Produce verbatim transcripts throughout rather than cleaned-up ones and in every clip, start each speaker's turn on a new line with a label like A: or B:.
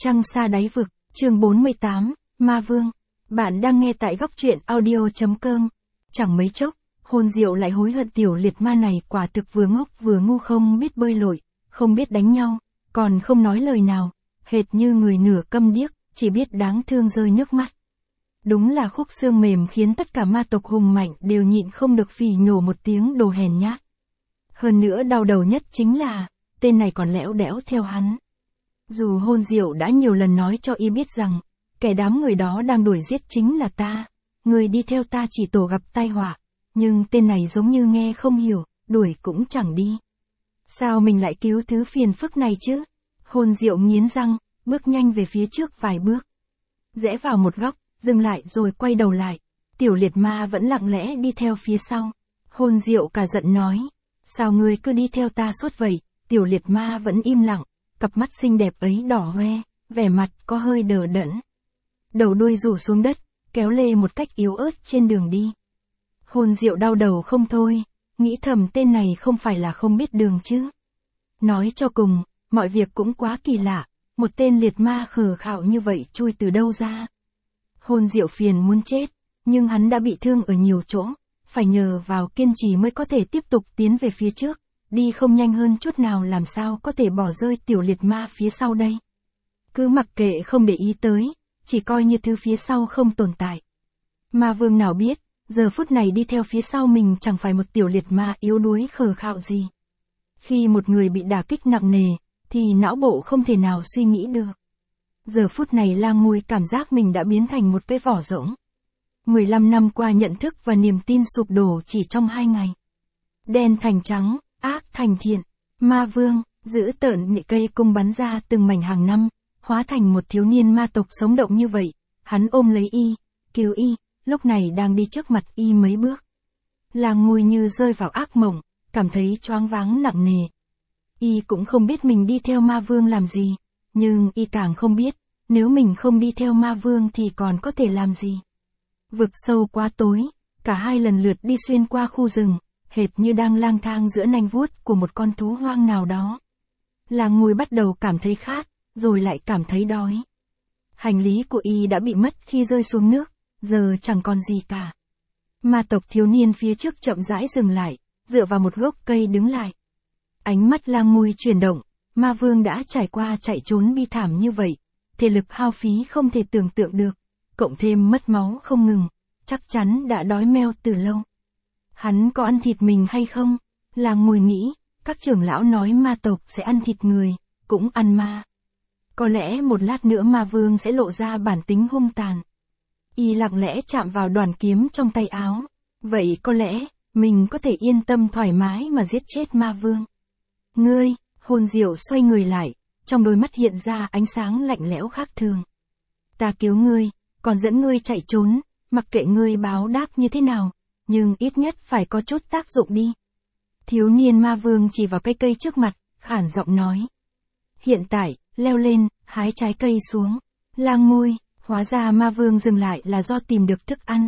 A: trăng xa đáy vực, chương bốn mươi tám, Ma Vương. Bạn đang nghe tại góc truyện audio.com. Chẳng mấy chốc, Hồn Diệu lại hối hận tiểu liệt ma này quả thực vừa ngốc vừa ngu, không biết bơi lội, không biết đánh nhau, còn không nói lời nào, hệt như người nửa câm điếc, chỉ biết đáng thương rơi nước mắt. Đúng là khúc xương mềm khiến tất cả ma tộc hùng mạnh đều nhịn không được phỉ nhổ một tiếng đồ hèn nhát. Hơn nữa đau đầu nhất chính là, tên này còn lẽo đẽo theo hắn. Dù Hồn Diệu đã nhiều lần nói cho y biết rằng, kẻ đám người đó đang đuổi giết chính là ta, người đi theo ta chỉ tổ gặp tai họa, nhưng tên này giống như nghe không hiểu, đuổi cũng chẳng đi. Sao mình lại cứu thứ phiền phức này chứ? Hồn Diệu nghiến răng, bước nhanh về phía trước vài bước. Rẽ vào một góc, dừng lại rồi quay đầu lại. Tiểu liệt ma vẫn lặng lẽ đi theo phía sau. Hồn Diệu cả giận nói, sao ngươi cứ đi theo ta suốt vậy? Tiểu liệt ma vẫn im lặng, cặp mắt xinh đẹp ấy đỏ hoe, vẻ mặt có hơi đờ đẫn. Đầu đuôi rủ xuống đất, kéo lê một cách yếu ớt trên đường đi. Hồn Diệu đau đầu không thôi, nghĩ thầm tên này không phải là không biết đường chứ. Nói cho cùng, mọi việc cũng quá kỳ lạ, một tên liệt ma khờ khạo như vậy chui từ đâu ra. Hồn Diệu phiền muốn chết, nhưng hắn đã bị thương ở nhiều chỗ, phải nhờ vào kiên trì mới có thể tiếp tục tiến về phía trước, đi không nhanh hơn chút nào làm sao có thể bỏ rơi tiểu liệt ma phía sau đây. Cứ mặc kệ không để ý tới, chỉ coi như thứ phía sau không tồn tại. Ma Vương nào biết, giờ phút này đi theo phía sau mình chẳng phải một tiểu liệt ma yếu đuối khờ khạo gì. Khi một người bị đả kích nặng nề, thì não bộ không thể nào suy nghĩ được. Giờ phút này Lang Ngôi cảm giác mình đã biến thành một cái vỏ rỗng. mười lăm năm qua nhận thức và niềm tin sụp đổ chỉ trong hai ngày. Đen thành trắng, ác thành thiện, Ma Vương, giữ tợn nhị cây cung bắn ra từng mảnh hàng năm, hóa thành một thiếu niên ma tộc sống động như vậy, hắn ôm lấy y, cứu y, lúc này đang đi trước mặt y mấy bước. Lang Ngôi như rơi vào ác mộng, cảm thấy choáng váng nặng nề. Y cũng không biết mình đi theo Ma Vương làm gì, nhưng y càng không biết, nếu mình không đi theo Ma Vương thì còn có thể làm gì. Vực sâu quá tối, cả hai lần lượt đi xuyên qua khu rừng, hệt như đang lang thang giữa nanh vuốt của một con thú hoang nào đó. Lang Ngôi bắt đầu cảm thấy khát, rồi lại cảm thấy đói. Hành lý của y đã bị mất khi rơi xuống nước, giờ chẳng còn gì cả. Ma tộc thiếu niên phía trước chậm rãi dừng lại, dựa vào một gốc cây đứng lại. Ánh mắt Lang Ngôi chuyển động, Ma Vương đã trải qua chạy trốn bi thảm như vậy, thể lực hao phí không thể tưởng tượng được, cộng thêm mất máu không ngừng, chắc chắn đã đói meo từ lâu. Hắn có ăn thịt mình hay không? Lang Ngôi nghĩ, các trưởng lão nói ma tộc sẽ ăn thịt người, cũng ăn ma. Có lẽ một lát nữa Ma Vương sẽ lộ ra bản tính hung tàn. Y lặng lẽ chạm vào đoàn kiếm trong tay áo, vậy có lẽ, mình có thể yên tâm thoải mái mà giết chết Ma Vương. Ngươi, Hồn Diệu xoay người lại, trong đôi mắt hiện ra ánh sáng lạnh lẽo khác thường. Ta cứu ngươi, còn dẫn ngươi chạy trốn, mặc kệ ngươi báo đáp như thế nào, nhưng ít nhất phải có chút tác dụng đi. Thiếu niên Ma Vương chỉ vào cây cây trước mặt, khản giọng nói. Hiện tại, leo lên, hái trái cây xuống. Lang Ngôi, hóa ra Ma Vương dừng lại là do tìm được thức ăn.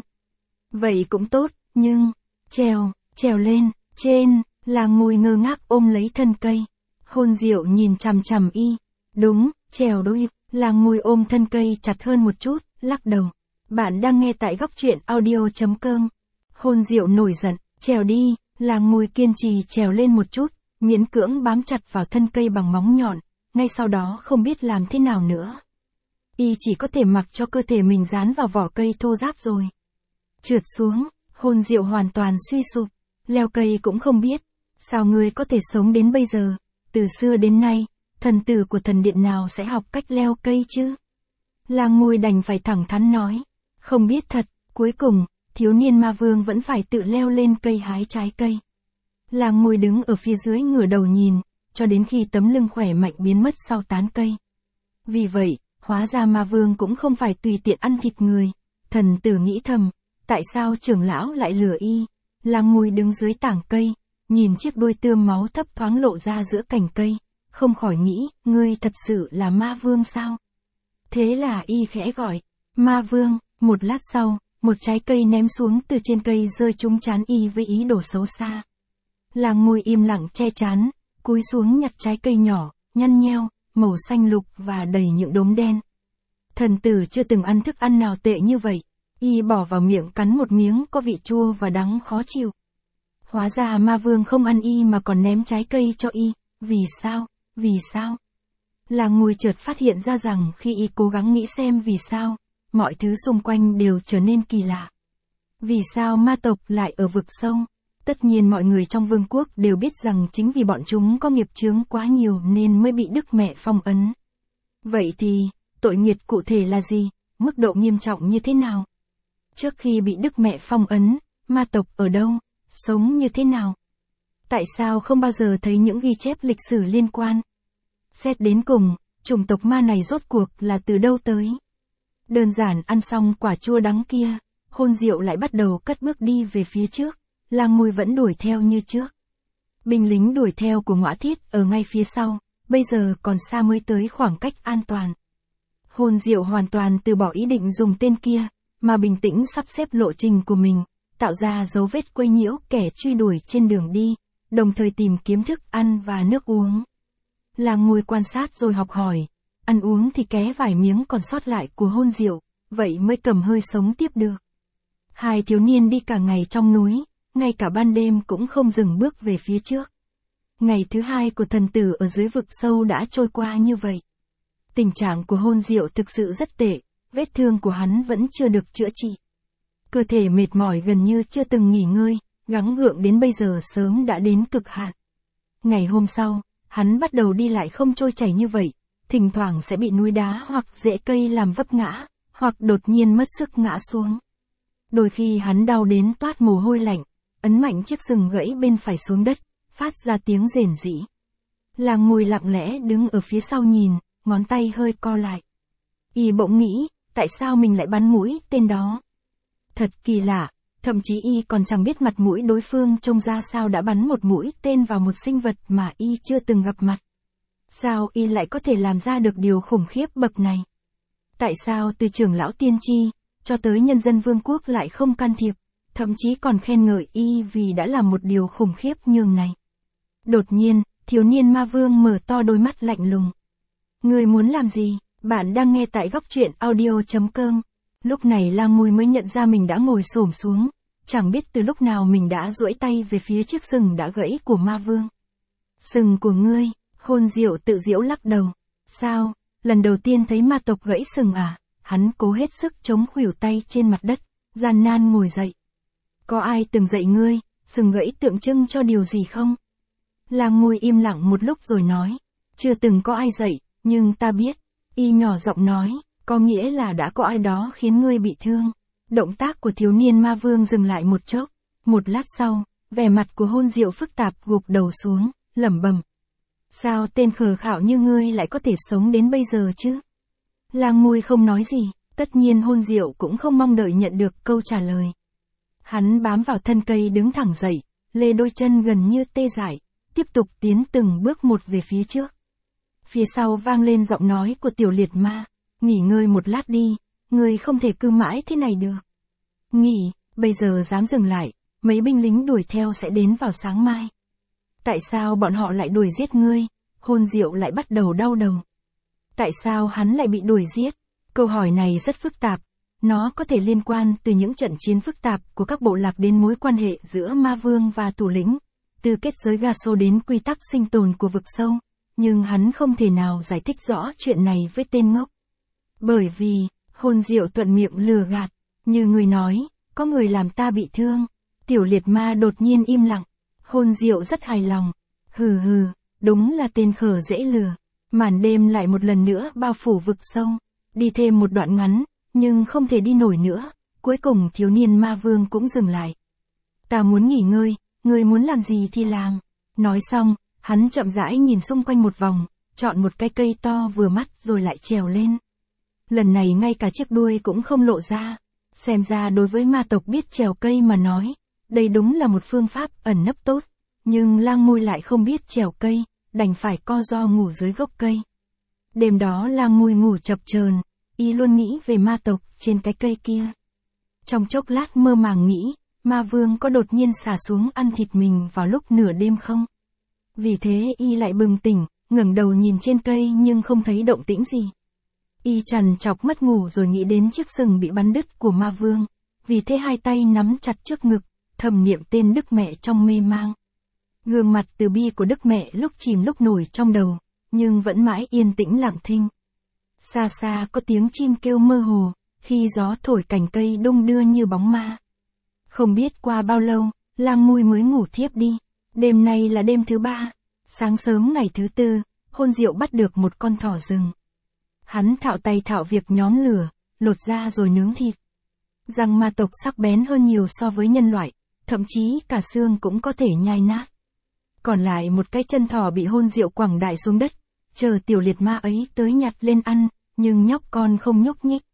A: Vậy cũng tốt, nhưng, trèo, trèo lên, trên, Lang Ngôi ngơ ngác ôm lấy thân cây. Hồn Diệu nhìn chằm chằm y. Đúng, trèo đôi, Lang Ngôi ôm thân cây chặt hơn một chút, lắc đầu. Bạn đang nghe tại góc truyện audio.com. Hồn Diệu nổi giận, trèo đi, Lang Ngôi kiên trì trèo lên một chút, miễn cưỡng bám chặt vào thân cây bằng móng nhọn, ngay sau đó không biết làm thế nào nữa. Y chỉ có thể mặc cho cơ thể mình dán vào vỏ cây thô ráp rồi. Trượt xuống, Hồn Diệu hoàn toàn suy sụp, leo cây cũng không biết, sao ngươi có thể sống đến bây giờ, từ xưa đến nay, thần tử của thần điện nào sẽ học cách leo cây chứ? Lang Ngôi đành phải thẳng thắn nói, không biết thật, cuối cùng, thiếu niên Ma Vương vẫn phải tự leo lên cây hái trái cây. Lang Ngôi đứng ở phía dưới ngửa đầu nhìn, cho đến khi tấm lưng khỏe mạnh biến mất sau tán cây. Vì vậy, hóa ra Ma Vương cũng không phải tùy tiện ăn thịt người. Thần tử nghĩ thầm, tại sao trưởng lão lại lừa y? Lang Ngôi đứng dưới tảng cây, nhìn chiếc đuôi tươm máu thấp thoáng lộ ra giữa cành cây, không khỏi nghĩ, ngươi thật sự là Ma Vương sao? Thế là y khẽ gọi, Ma Vương. Một lát sau, một trái cây ném xuống từ trên cây rơi trúng trán y với ý đồ xấu xa. Lang Ngôi im lặng che trán, cúi xuống nhặt trái cây nhỏ, nhăn nheo, màu xanh lục và đầy những đốm đen. Thần tử chưa từng ăn thức ăn nào tệ như vậy, y bỏ vào miệng cắn một miếng có vị chua và đắng khó chịu. Hóa ra ma vương không ăn y mà còn ném trái cây cho y, vì sao, vì sao? Làng Ngùi chợt phát hiện ra rằng khi y cố gắng nghĩ xem vì sao, mọi thứ xung quanh đều trở nên kỳ lạ. Vì sao ma tộc lại ở vực sâu? Tất nhiên mọi người trong vương quốc đều biết rằng chính vì bọn chúng có nghiệp chướng quá nhiều nên mới bị Đức Mẹ phong ấn. Vậy thì, tội nghiệt cụ thể là gì? Mức độ nghiêm trọng như thế nào? Trước khi bị Đức Mẹ phong ấn, ma tộc ở đâu? Sống như thế nào? Tại sao không bao giờ thấy những ghi chép lịch sử liên quan? Xét đến cùng, chủng tộc ma này rốt cuộc là từ đâu tới? Đơn giản ăn xong quả chua đắng kia, Hôn Diệu lại bắt đầu cất bước đi về phía trước, Làng Ngùi vẫn đuổi theo như trước. Binh lính đuổi theo của Ngõa Thiết ở ngay phía sau, bây giờ còn xa mới tới khoảng cách an toàn. Hôn Diệu hoàn toàn từ bỏ ý định dùng tên kia, mà bình tĩnh sắp xếp lộ trình của mình, tạo ra dấu vết quấy nhiễu kẻ truy đuổi trên đường đi, đồng thời tìm kiếm thức ăn và nước uống. Làng Ngùi quan sát rồi học hỏi, ăn uống thì ké vài miếng còn sót lại của Hôn Diệu, vậy mới cầm hơi sống tiếp được. Hai thiếu niên đi cả ngày trong núi, ngay cả ban đêm cũng không dừng bước về phía trước. Ngày thứ hai của thần tử ở dưới vực sâu đã trôi qua như vậy. Tình trạng của Hôn Diệu thực sự rất tệ, vết thương của hắn vẫn chưa được chữa trị. Cơ thể mệt mỏi gần như chưa từng nghỉ ngơi, gắng gượng đến bây giờ sớm đã đến cực hạn. Ngày hôm sau, hắn bắt đầu đi lại không trôi chảy như vậy, thỉnh thoảng sẽ bị núi đá hoặc rễ cây làm vấp ngã, hoặc đột nhiên mất sức ngã xuống. Đôi khi hắn đau đến toát mồ hôi lạnh, ấn mạnh chiếc sừng gãy bên phải xuống đất, phát ra tiếng rền rĩ. Làng Ngùi lặng lẽ đứng ở phía sau nhìn, ngón tay hơi co lại. Y bỗng nghĩ, tại sao mình lại bắn mũi tên đó? Thật kỳ lạ, thậm chí y còn chẳng biết mặt mũi đối phương trông ra sao đã bắn một mũi tên vào một sinh vật mà y chưa từng gặp mặt. Sao y lại có thể làm ra được điều khủng khiếp bậc này? Tại sao từ trưởng lão tiên tri, cho tới nhân dân vương quốc lại không can thiệp, thậm chí còn khen ngợi y vì đã làm một điều khủng khiếp nhường này? Đột nhiên, thiếu niên ma vương mở to đôi mắt lạnh lùng. Người muốn làm gì? Bạn đang nghe tại góc truyện audio chấm com. Lúc này Làng Ngùi mới nhận ra mình đã ngồi xổm xuống, chẳng biết từ lúc nào mình đã duỗi tay về phía chiếc sừng đã gãy của ma vương. Sừng của ngươi, Hôn Diệu tự giễu lắc đầu. Sao, lần đầu tiên thấy ma tộc gãy sừng à? Hắn cố hết sức chống khuỷu tay trên mặt đất, gian nan ngồi dậy. Có ai từng dạy ngươi, sừng gãy tượng trưng cho điều gì không? Làng Ngùi im lặng một lúc rồi nói, chưa từng có ai dạy, nhưng ta biết. Y nhỏ giọng nói, có nghĩa là đã có ai đó khiến ngươi bị thương. Động tác của thiếu niên ma vương dừng lại một chốc. Một lát sau, vẻ mặt của Hôn Diệu phức tạp gục đầu xuống, lẩm bẩm. Sao tên khờ khạo như ngươi lại có thể sống đến bây giờ chứ? Làng Ngùi không nói gì, tất nhiên Hôn Diệu cũng không mong đợi nhận được câu trả lời. Hắn bám vào thân cây đứng thẳng dậy, lê đôi chân gần như tê dại, tiếp tục tiến từng bước một về phía trước. Phía sau vang lên giọng nói của tiểu liệt ma, nghỉ ngơi một lát đi, ngươi không thể cứ mãi thế này được. Nghỉ, bây giờ dám dừng lại, mấy binh lính đuổi theo sẽ đến vào sáng mai. Tại sao bọn họ lại đuổi giết ngươi? Hôn Diệu lại bắt đầu đau đầu. Tại sao hắn lại bị đuổi giết? Câu hỏi này rất phức tạp, nó có thể liên quan từ những trận chiến phức tạp của các bộ lạc đến mối quan hệ giữa ma vương và thủ lĩnh, từ kết giới Gaso đến quy tắc sinh tồn của vực sâu. Nhưng hắn không thể nào giải thích rõ chuyện này với tên ngốc. Bởi vì, Hôn Diệu thuận miệng lừa gạt, như người nói, có người làm ta bị thương. Tiểu liệt ma đột nhiên im lặng, Hôn Diệu rất hài lòng. Hừ hừ, đúng là tên khờ dễ lừa. Màn đêm lại một lần nữa bao phủ vực sâu, đi thêm một đoạn ngắn, nhưng không thể đi nổi nữa, cuối cùng thiếu niên ma vương cũng dừng lại. Ta muốn nghỉ ngơi, ngươi muốn làm gì thì làm. Nói xong, hắn chậm rãi nhìn xung quanh một vòng, chọn một cái cây to vừa mắt rồi lại trèo lên. Lần này ngay cả chiếc đuôi cũng không lộ ra. Xem ra đối với ma tộc biết trèo cây mà nói, đây đúng là một phương pháp ẩn nấp tốt. Nhưng Lang Ngùi lại không biết trèo cây, đành phải co ro ngủ dưới gốc cây. Đêm đó Lang Ngùi ngủ chập chờn, y luôn nghĩ về ma tộc trên cái cây kia. Trong chốc lát mơ màng nghĩ, ma vương có đột nhiên xả xuống ăn thịt mình vào lúc nửa đêm không? Vì thế y lại bừng tỉnh, ngẩng đầu nhìn trên cây nhưng không thấy động tĩnh gì. Y trằn trọc mất ngủ rồi nghĩ đến chiếc sừng bị bắn đứt của ma vương, vì thế hai tay nắm chặt trước ngực, thầm niệm tên Đức Mẹ trong mê mang. Gương mặt từ bi của Đức Mẹ lúc chìm lúc nổi trong đầu, nhưng vẫn mãi yên tĩnh lặng thinh. Xa xa có tiếng chim kêu mơ hồ, khi gió thổi cành cây đung đưa như bóng ma. Không biết qua bao lâu, Lang Mui mới ngủ thiếp đi. Đêm nay là đêm thứ ba. Sáng sớm ngày thứ tư, Hôn Diệu bắt được một con thỏ rừng. Hắn thạo tay thạo việc nhóm lửa, lột da rồi nướng thịt. Răng ma tộc sắc bén hơn nhiều so với nhân loại, thậm chí cả xương cũng có thể nhai nát. Còn lại một cái chân thỏ bị Hôn Diệu quẳng đại xuống đất, chờ tiểu liệt ma ấy tới nhặt lên ăn, nhưng nhóc con không nhúc nhích.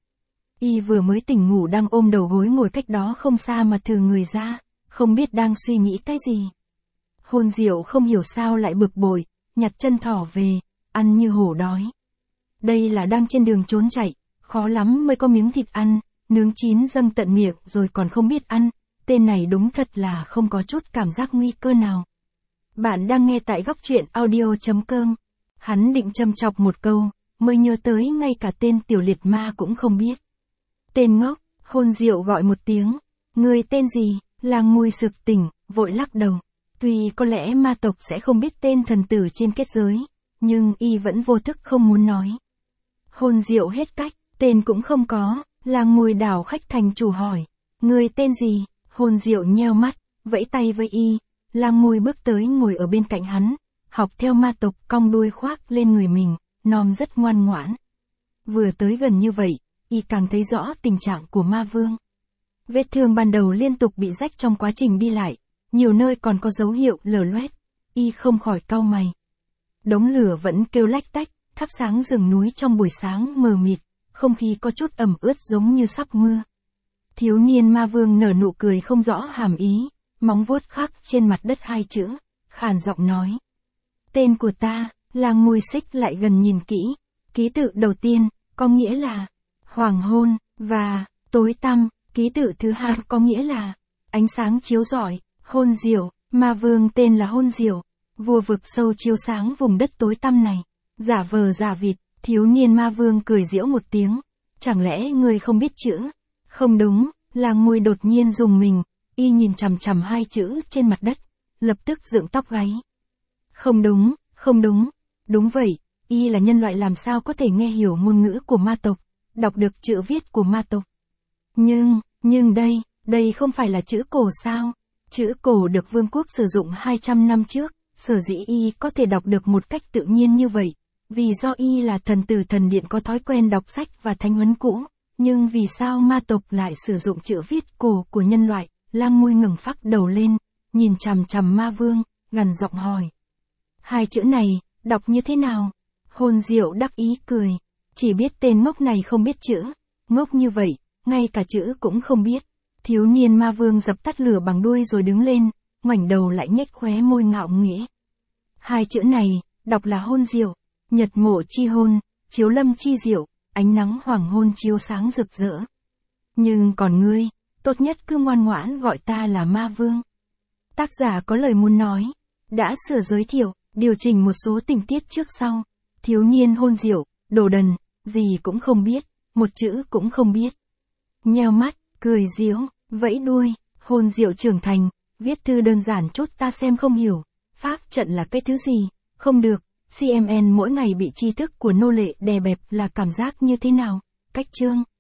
A: Y vừa mới tỉnh ngủ đang ôm đầu gối ngồi cách đó không xa mà thừ người ra, không biết đang suy nghĩ cái gì. Hôn Diệu không hiểu sao lại bực bội, nhặt chân thỏ về, ăn như hổ đói. Đây là đang trên đường trốn chạy, khó lắm mới có miếng thịt ăn, nướng chín dâng tận miệng rồi còn không biết ăn, tên này đúng thật là không có chút cảm giác nguy cơ nào. Bạn đang nghe tại góc truyện audio chấm com. Hắn định châm chọc một câu, mới nhớ tới ngay cả tên tiểu liệt ma cũng không biết. Tên ngốc, Hôn Diệu gọi một tiếng. Người tên gì? Lang Mui sực tỉnh, vội lắc đầu. Tuy có lẽ ma tộc sẽ không biết tên thần tử trên kết giới, nhưng y vẫn vô thức không muốn nói. Hôn Diệu hết cách, tên cũng không có. Lang Mui đảo khách thành chủ hỏi. Người tên gì? Hôn Diệu nheo mắt, vẫy tay với y. Lang Mui bước tới ngồi ở bên cạnh hắn, học theo ma tộc cong đuôi khoác lên người mình, nom rất ngoan ngoãn. Vừa tới gần như vậy, y càng thấy rõ tình trạng của ma vương. Vết thương ban đầu liên tục bị rách trong quá trình đi lại, nhiều nơi còn có dấu hiệu lở loét, y không khỏi cau mày. Đống lửa vẫn kêu lách tách, thắp sáng rừng núi trong buổi sáng mờ mịt, không khí có chút ẩm ướt giống như sắp mưa. Thiếu niên ma vương nở nụ cười không rõ hàm ý, móng vuốt khắc trên mặt đất hai chữ, khàn giọng nói. Tên của ta, Lang Mui xích lại gần nhìn kỹ, ký tự đầu tiên, có nghĩa là hoàng hôn, và tối tăm, ký tự thứ hai có nghĩa là ánh sáng chiếu rọi, Hôn Diệu, ma vương tên là Hôn Diệu, vua vực sâu chiếu sáng vùng đất tối tăm này. Giả vờ giả vịt, thiếu niên ma vương cười giễu một tiếng, chẳng lẽ ngươi không biết chữ? Không đúng, Lang Mui đột nhiên rùng mình, y nhìn chằm chằm hai chữ trên mặt đất, lập tức dựng tóc gáy. Không đúng, không đúng, đúng vậy, y là nhân loại làm sao có thể nghe hiểu ngôn ngữ của ma tộc, đọc được chữ viết của ma tộc. Nhưng, nhưng đây, đây không phải là chữ cổ sao? Chữ cổ được vương quốc sử dụng hai trăm năm trước, sở dĩ y có thể đọc được một cách tự nhiên như vậy, vì do y là thần tử thần điện có thói quen đọc sách và thánh huấn cũ, nhưng vì sao ma tộc lại sử dụng chữ viết cổ của nhân loại? Lang Mui ngẩng phác đầu lên, nhìn chằm chằm ma vương, gằn giọng hỏi. Hai chữ này, đọc như thế nào? Hôn Diệu đắc ý cười, chỉ biết tên ngốc này không biết chữ, ngốc như vậy, ngay cả chữ cũng không biết. Thiếu niên ma vương dập tắt lửa bằng đuôi rồi đứng lên, ngoảnh đầu lại nhếch khóe môi ngạo nghễ. Hai chữ này, đọc là Hôn Diệu, nhật ngộ chi hôn, chiếu lâm chi diệu, ánh nắng hoàng hôn chiếu sáng rực rỡ. Nhưng còn ngươi, tốt nhất cứ ngoan ngoãn gọi ta là ma vương. Tác giả có lời muốn nói, đã sửa giới thiệu, điều chỉnh một số tình tiết trước sau. Thiếu niên Hôn Diệu, đồ đần, gì cũng không biết, một chữ cũng không biết. Nheo mắt, cười giễu, vẫy đuôi, Hôn Diệu trưởng thành, viết thư đơn giản chút ta xem không hiểu. Pháp trận là cái thứ gì? Không được, xê em en mỗi ngày bị tri thức của nô lệ đè bẹp là cảm giác như thế nào? Cách chương.